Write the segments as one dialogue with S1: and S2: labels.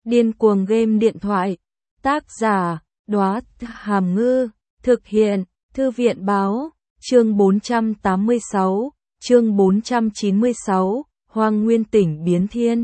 S1: Điên cuồng game điện thoại. Tác giả, Đóa Hàm Ngư. Thực hiện, Thư viện báo. Chương 486, chương 496, Hoang Nguyên tỉnh biến thiên.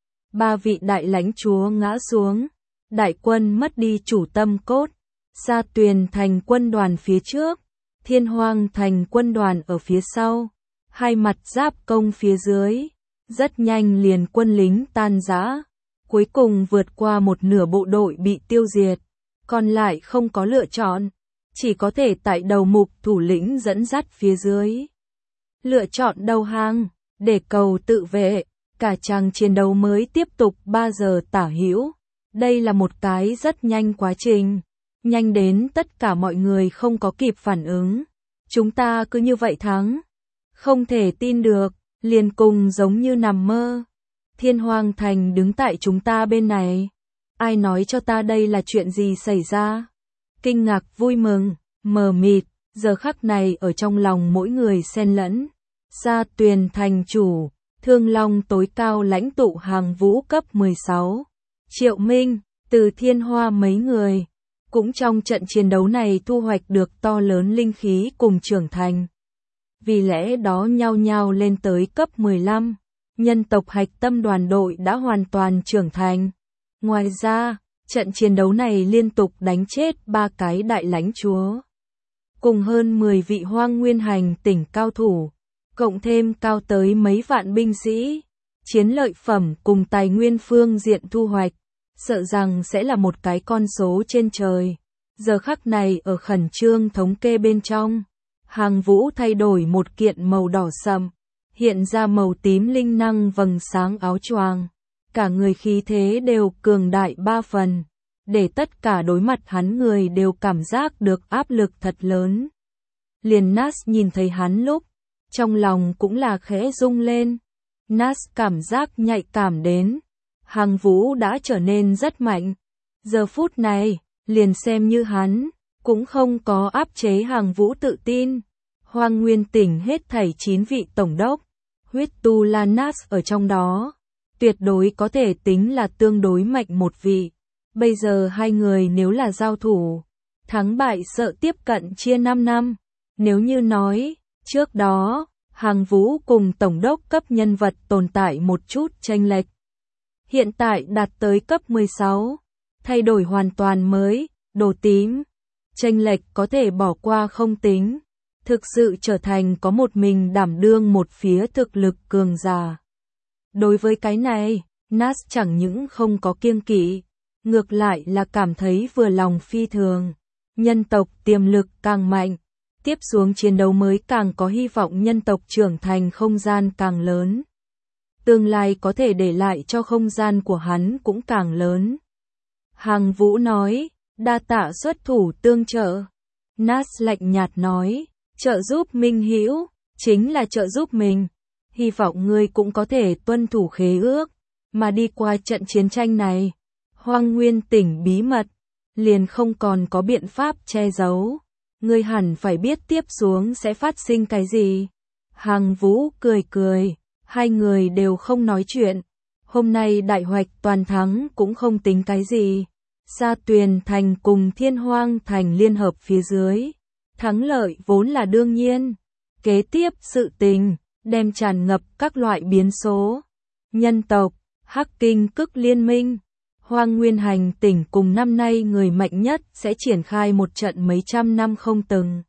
S1: Ba vị đại lãnh chúa ngã xuống. Đại quân mất đi chủ tâm cốt. Sa Tuyền thành quân đoàn phía trước. Thiên Hoang thành quân đoàn ở phía sau. Hai mặt giáp công phía dưới. Rất nhanh liền quân lính tan rã. Cuối cùng vượt qua một nửa bộ đội bị tiêu diệt. Còn lại không có lựa chọn. Chỉ có thể tại đầu mục thủ lĩnh dẫn dắt phía dưới. Lựa chọn đầu hàng, để cầu tự vệ. Cả chàng chiến đấu mới tiếp tục 3 giờ tả hữu. Đây là một cái rất nhanh quá trình. Nhanh đến tất cả mọi người không có kịp phản ứng. Chúng ta cứ như vậy thắng. Không thể tin được, liền cùng giống như nằm mơ. Thiên Hoang thành đứng tại chúng ta bên này. Ai nói cho ta đây là chuyện gì xảy ra? Kinh ngạc, vui mừng, mờ mịt, giờ khắc này ở trong lòng mỗi người xen lẫn. Sa Tuyền thành chủ, Thương Long tối cao lãnh tụ hàng vũ cấp 16. Triệu Minh, từ Thiên Hoa mấy người. Cũng trong trận chiến đấu này thu hoạch được to lớn linh khí cùng trưởng thành. Vì lẽ đó nhao nhao lên tới cấp 15. Nhân tộc hạch tâm đoàn đội đã hoàn toàn trưởng thành. Ngoài ra, trận chiến đấu này liên tục đánh chết 3 cái đại lãnh chúa. Cùng hơn 10 vị Hoang Nguyên hành tỉnh cao thủ. Cộng thêm cao tới mấy vạn binh sĩ. Chiến lợi phẩm cùng tài nguyên phương diện thu hoạch. Sợ rằng sẽ là một cái con số trên trời. Giờ khắc này ở khẩn trương thống kê bên trong. Hàng vũ thay đổi một kiện màu đỏ sậm. Hiện ra màu tím linh năng vầng sáng áo choàng. Cả người khí thế đều cường đại 3 phần. Để tất cả đối mặt hắn người đều cảm giác được áp lực thật lớn. Liền Nas nhìn thấy hắn lúc. Trong lòng cũng là khẽ rung lên. Nas cảm giác nhạy cảm đến. Hàng vũ đã trở nên rất mạnh. Giờ phút này, liền xem như hắn, cũng không có áp chế hàng vũ tự tin. Hoang Nguyên tỉnh hết thảy 9 vị tổng đốc. Huyết Tu La Nas ở trong đó. Tuyệt đối có thể tính là tương đối mạnh một vị. Bây giờ hai người nếu là giao thủ, thắng bại sợ tiếp cận chia 5 năm. Nếu như nói, trước đó, hàng vũ cùng tổng đốc cấp nhân vật tồn tại một chút chênh lệch. Hiện tại đạt tới cấp 16, thay đổi hoàn toàn mới, đồ tím. Chênh lệch có thể bỏ qua không tính. Thực sự trở thành có một mình đảm đương một phía thực lực cường giả. Đối với cái này, Nas chẳng những không có kiêng kỵ, ngược lại là cảm thấy vừa lòng phi thường. Nhân tộc tiềm lực càng mạnh, tiếp xuống chiến đấu mới càng có hy vọng nhân tộc trưởng thành không gian càng lớn. Tương lai có thể để lại cho không gian của hắn cũng càng lớn. Hàng vũ nói, đa tạ xuất thủ tương trợ. Nas lạnh nhạt nói, trợ giúp Minh Hữu chính là trợ giúp mình. Hy vọng ngươi cũng có thể tuân thủ khế ước, mà đi qua trận chiến tranh này. Hoang Nguyên tỉnh bí mật, liền không còn có biện pháp che giấu. Ngươi hẳn phải biết tiếp xuống sẽ phát sinh cái gì. Hàng vũ cười cười, hai người đều không nói chuyện. Hôm nay đại hoạch toàn thắng cũng không tính cái gì. Sa Tuyền thành cùng Thiên Hoang thành liên hợp phía dưới. Thắng lợi vốn là đương nhiên. Kế tiếp sự tình, đem tràn ngập các loại biến số. Nhân tộc, Hắc Kinh Cức liên minh. Hoang Nguyên hành tỉnh cùng năm nay người mạnh nhất sẽ triển khai một trận mấy trăm năm không từng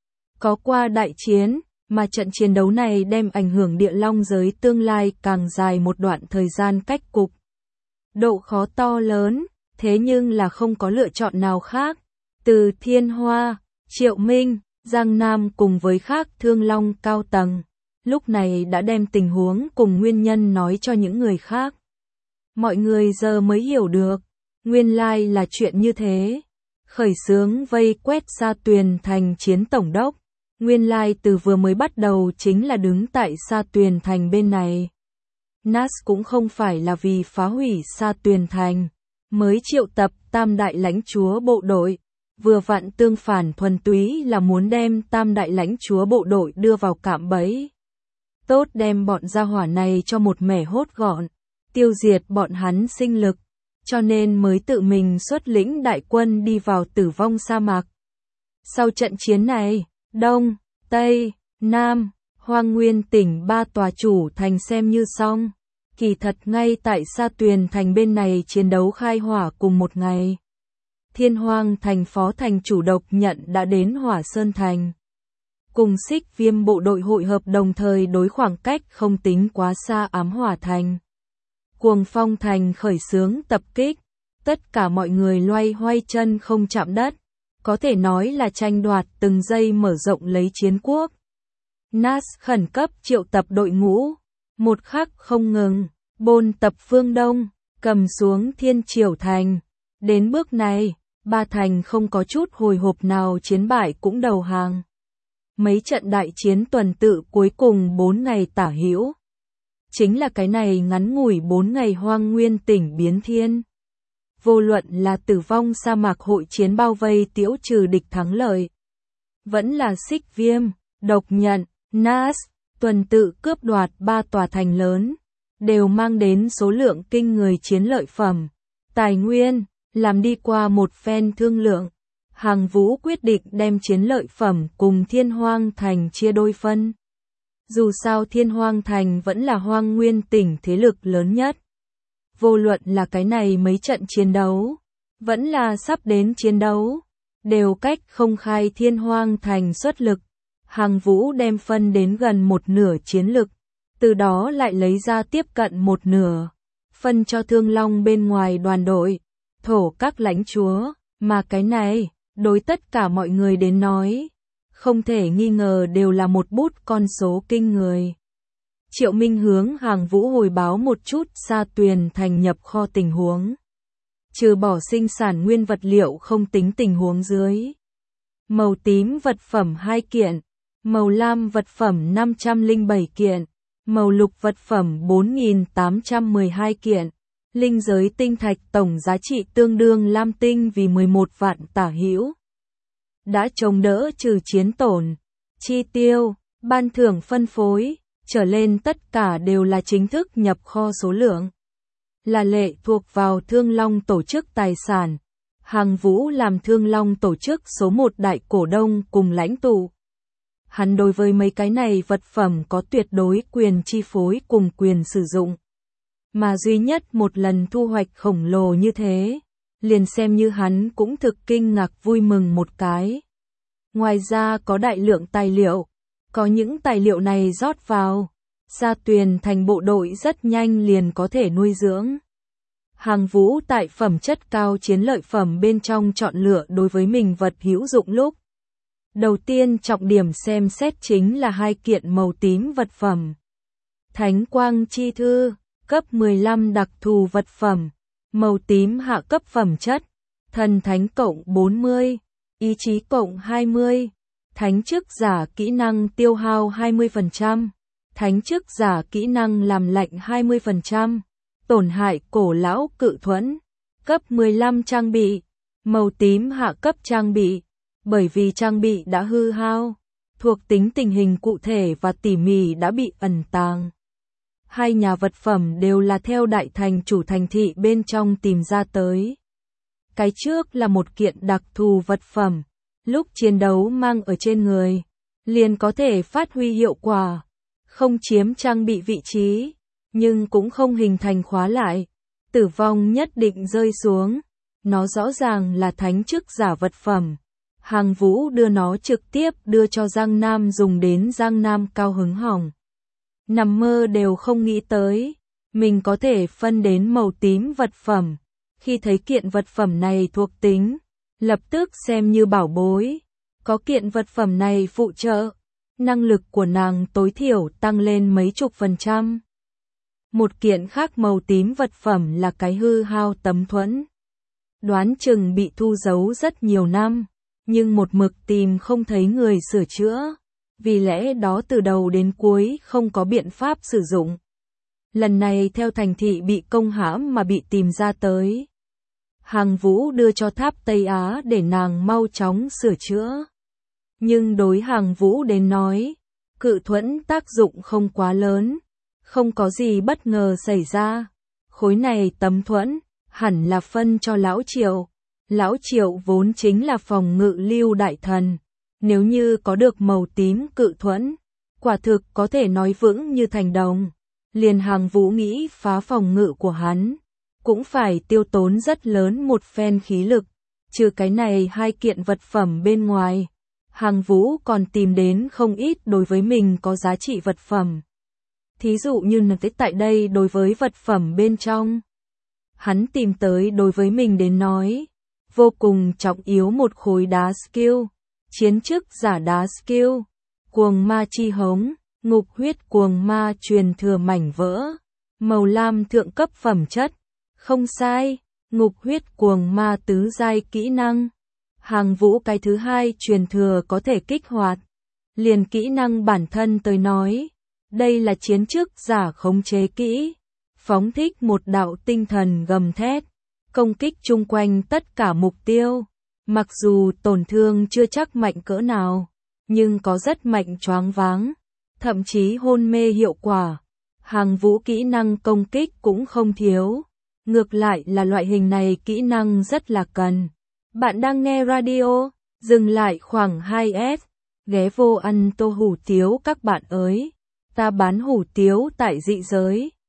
S1: có qua đại chiến, mà trận chiến đấu này đem ảnh hưởng địa long giới tương lai càng dài một đoạn thời gian cách cục. Độ khó to lớn, thế nhưng là không có lựa chọn nào khác. Từ Thiên Hoa, Triệu Minh, Giang Nam cùng với khác Thương Long cao tầng, lúc này đã đem tình huống cùng nguyên nhân nói cho những người khác. Mọi người giờ mới hiểu được, nguyên lai là chuyện như thế. Khởi xướng vây quét Sa Tuyền thành chiến tổng đốc, nguyên lai từ vừa mới bắt đầu chính là đứng tại Sa Tuyền thành bên này. Nas cũng không phải là vì phá hủy Sa Tuyền thành, mới triệu tập tam đại lãnh chúa bộ đội, vừa vặn tương phản thuần túy là muốn đem tam đại lãnh chúa bộ đội đưa vào cạm bẫy. Tốt đem bọn gia hỏa này cho một mẻ hốt gọn. Tiêu diệt bọn hắn sinh lực. cho nên mới tự mình xuất lĩnh đại quân đi vào Tử Vong sa mạc. Sau trận chiến này, Đông, Tây, Nam, Hoang Nguyên tỉnh 3 tòa chủ thành xem như xong. Kỳ thật ngay tại Sa Tuyền thành bên này chiến đấu khai hỏa cùng một ngày. Thiên Hoang thành phó thành chủ Độc Nhận đã đến Hỏa Sơn thành. Cùng Xích Viêm bộ đội hội hợp đồng thời đối khoảng cách không tính quá xa Ám Hỏa thành. Cuồng Phong thành khởi xướng tập kích, tất cả mọi người loay hoay chân không chạm đất, có thể nói là tranh đoạt từng giây mở rộng lấy chiến quốc. Nas khẩn cấp triệu tập đội ngũ, một khắc không ngừng, bôn tập phương Đông, cầm xuống Thiên Triều thành. Đến bước này, ba thành không có chút hồi hộp nào chiến bại cũng đầu hàng. Mấy trận đại chiến tuần tự cuối cùng 4 ngày tả hữu. Chính là cái này ngắn ngủi 4 ngày Hoang Nguyên tỉnh biến thiên. Vô luận là Tử Vong sa mạc hội chiến bao vây tiễu trừ địch thắng lợi, vẫn là Xích Viêm, Độc Nhận, Nas, tuần tự cướp đoạt 3 tòa thành lớn, đều mang đến số lượng kinh người chiến lợi phẩm, tài nguyên, làm đi qua một phen thương lượng. Hàng Vũ quyết định đem chiến lợi phẩm cùng Thiên Hoang thành chia đôi phân. Dù sao Thiên Hoang thành vẫn là Hoang Nguyên tỉnh thế lực lớn nhất. Vô luận là cái này mấy trận chiến đấu, vẫn là sắp đến chiến đấu, đều cách không khai Thiên Hoang thành xuất lực. Hàng Vũ đem phân đến gần một nửa chiến lực, từ đó lại lấy ra tiếp cận một nửa, phân cho Thương Long bên ngoài đoàn đội, thổ các lãnh chúa, mà cái này, đối tất cả mọi người đến nói, không thể nghi ngờ đều là một bút con số kinh người. Triệu Minh hướng Hàng Vũ hồi báo một chút Sa Tuyền thành nhập kho tình huống. Trừ bỏ sinh sản nguyên vật liệu không tính tình huống dưới. Màu tím vật phẩm 2 kiện, màu lam vật phẩm 507 kiện, màu lục vật phẩm 4.812 kiện. Linh giới tinh thạch tổng giá trị tương đương lam tinh vì 11 vạn tả hữu. Đã chống đỡ trừ chiến tổn, chi tiêu, ban thưởng phân phối, trở lên tất cả đều là chính thức nhập kho số lượng. Là lệ thuộc vào Thương Long tổ chức tài sản. Hàng Vũ làm Thương Long tổ chức số 1 đại cổ đông cùng lãnh tụ. Hắn đối với mấy cái này vật phẩm có tuyệt đối quyền chi phối cùng quyền sử dụng. Mà duy nhất một lần thu hoạch khổng lồ như thế, liền xem như hắn cũng thực kinh ngạc vui mừng một cái. Ngoài ra có đại lượng tài liệu, có những tài liệu này rót vào, Sa Tuyền thành bộ đội rất nhanh liền có thể nuôi dưỡng. Hàng Vũ tại phẩm chất cao chiến lợi phẩm bên trong chọn lựa đối với mình vật hữu dụng lúc. Đầu tiên trọng điểm xem xét chính là 2 kiện màu tím vật phẩm. Thánh Quang Chi Thư, cấp 15 đặc thù vật phẩm, màu tím hạ cấp phẩm chất, thần thánh cộng 40, ý chí cộng 20, thánh chức giả kỹ năng tiêu hao 20%, thánh chức giả kỹ năng làm lạnh 20%, tổn hại cổ lão cự thuẫn, cấp 15 trang bị, màu tím hạ cấp trang bị, bởi vì trang bị đã hư hao, thuộc tính tình hình cụ thể và tỉ mỉ đã bị ẩn tàng. 2 nhà vật phẩm đều là theo đại thành chủ thành thị bên trong tìm ra tới. Cái trước là một kiện đặc thù vật phẩm, lúc chiến đấu mang ở trên người, liền có thể phát huy hiệu quả, không chiếm trang bị vị trí, nhưng cũng không hình thành khóa lại, tử vong nhất định rơi xuống. Nó rõ ràng là thánh chức giả vật phẩm. Hàng Vũ đưa nó trực tiếp đưa cho Giang Nam dùng đến Giang Nam cao hứng hỏng. Nằm mơ đều không nghĩ tới, mình có thể phân đến màu tím vật phẩm. Khi thấy kiện vật phẩm này thuộc tính, lập tức xem như bảo bối. Có kiện vật phẩm này phụ trợ, năng lực của nàng tối thiểu tăng lên mấy chục %. Một kiện khác màu tím vật phẩm là cái hư hao tấm thuẫn. Đoán chừng bị thu giấu rất nhiều năm, nhưng một mực tìm không thấy người sửa chữa. Vì lẽ đó từ đầu đến cuối không có biện pháp sử dụng. Lần này theo thành thị bị công hãm mà bị tìm ra tới. Hàng Vũ đưa cho Tháp Tây Á để nàng mau chóng sửa chữa. Nhưng đối Hàng Vũ đến nói, cự thuẫn tác dụng không quá lớn, không có gì bất ngờ xảy ra. Khối này tấm thuẫn, hẳn là phân cho Lão Triệu. Lão Triệu vốn chính là phòng ngự lưu đại thần. Nếu như có được màu tím cự thuẫn, quả thực có thể nói vững như thành đồng. Liền Hàng Vũ nghĩ phá phòng ngự của hắn, cũng phải tiêu tốn rất lớn một phen khí lực. Trừ cái này 2 kiện vật phẩm bên ngoài, Hàng Vũ còn tìm đến không ít đối với mình có giá trị vật phẩm. Thí dụ như tại đây đối với vật phẩm bên trong, hắn tìm tới đối với mình đến nói, vô cùng trọng yếu một khối đá skill, chiến chức giả đá skill, cuồng ma chi hống, ngục huyết cuồng ma truyền thừa mảnh vỡ, màu lam thượng cấp phẩm chất, không sai, ngục huyết cuồng ma tứ giai kỹ năng. Hàng Vũ cái thứ 2 truyền thừa có thể kích hoạt. Liền kỹ năng bản thân tới nói, đây là chiến chức giả khống chế kỹ, phóng thích một đạo tinh thần gầm thét, công kích chung quanh tất cả mục tiêu. Mặc dù tổn thương chưa chắc mạnh cỡ nào, nhưng có rất mạnh choáng váng, thậm chí hôn mê hiệu quả. Hàng Vũ kỹ năng công kích cũng không thiếu, ngược lại là loại hình này kỹ năng rất là cần. Bạn đang nghe radio, dừng lại khoảng 2S, ghé vô ăn tô hủ tiếu các bạn ơi. Ta bán hủ tiếu tại dị giới.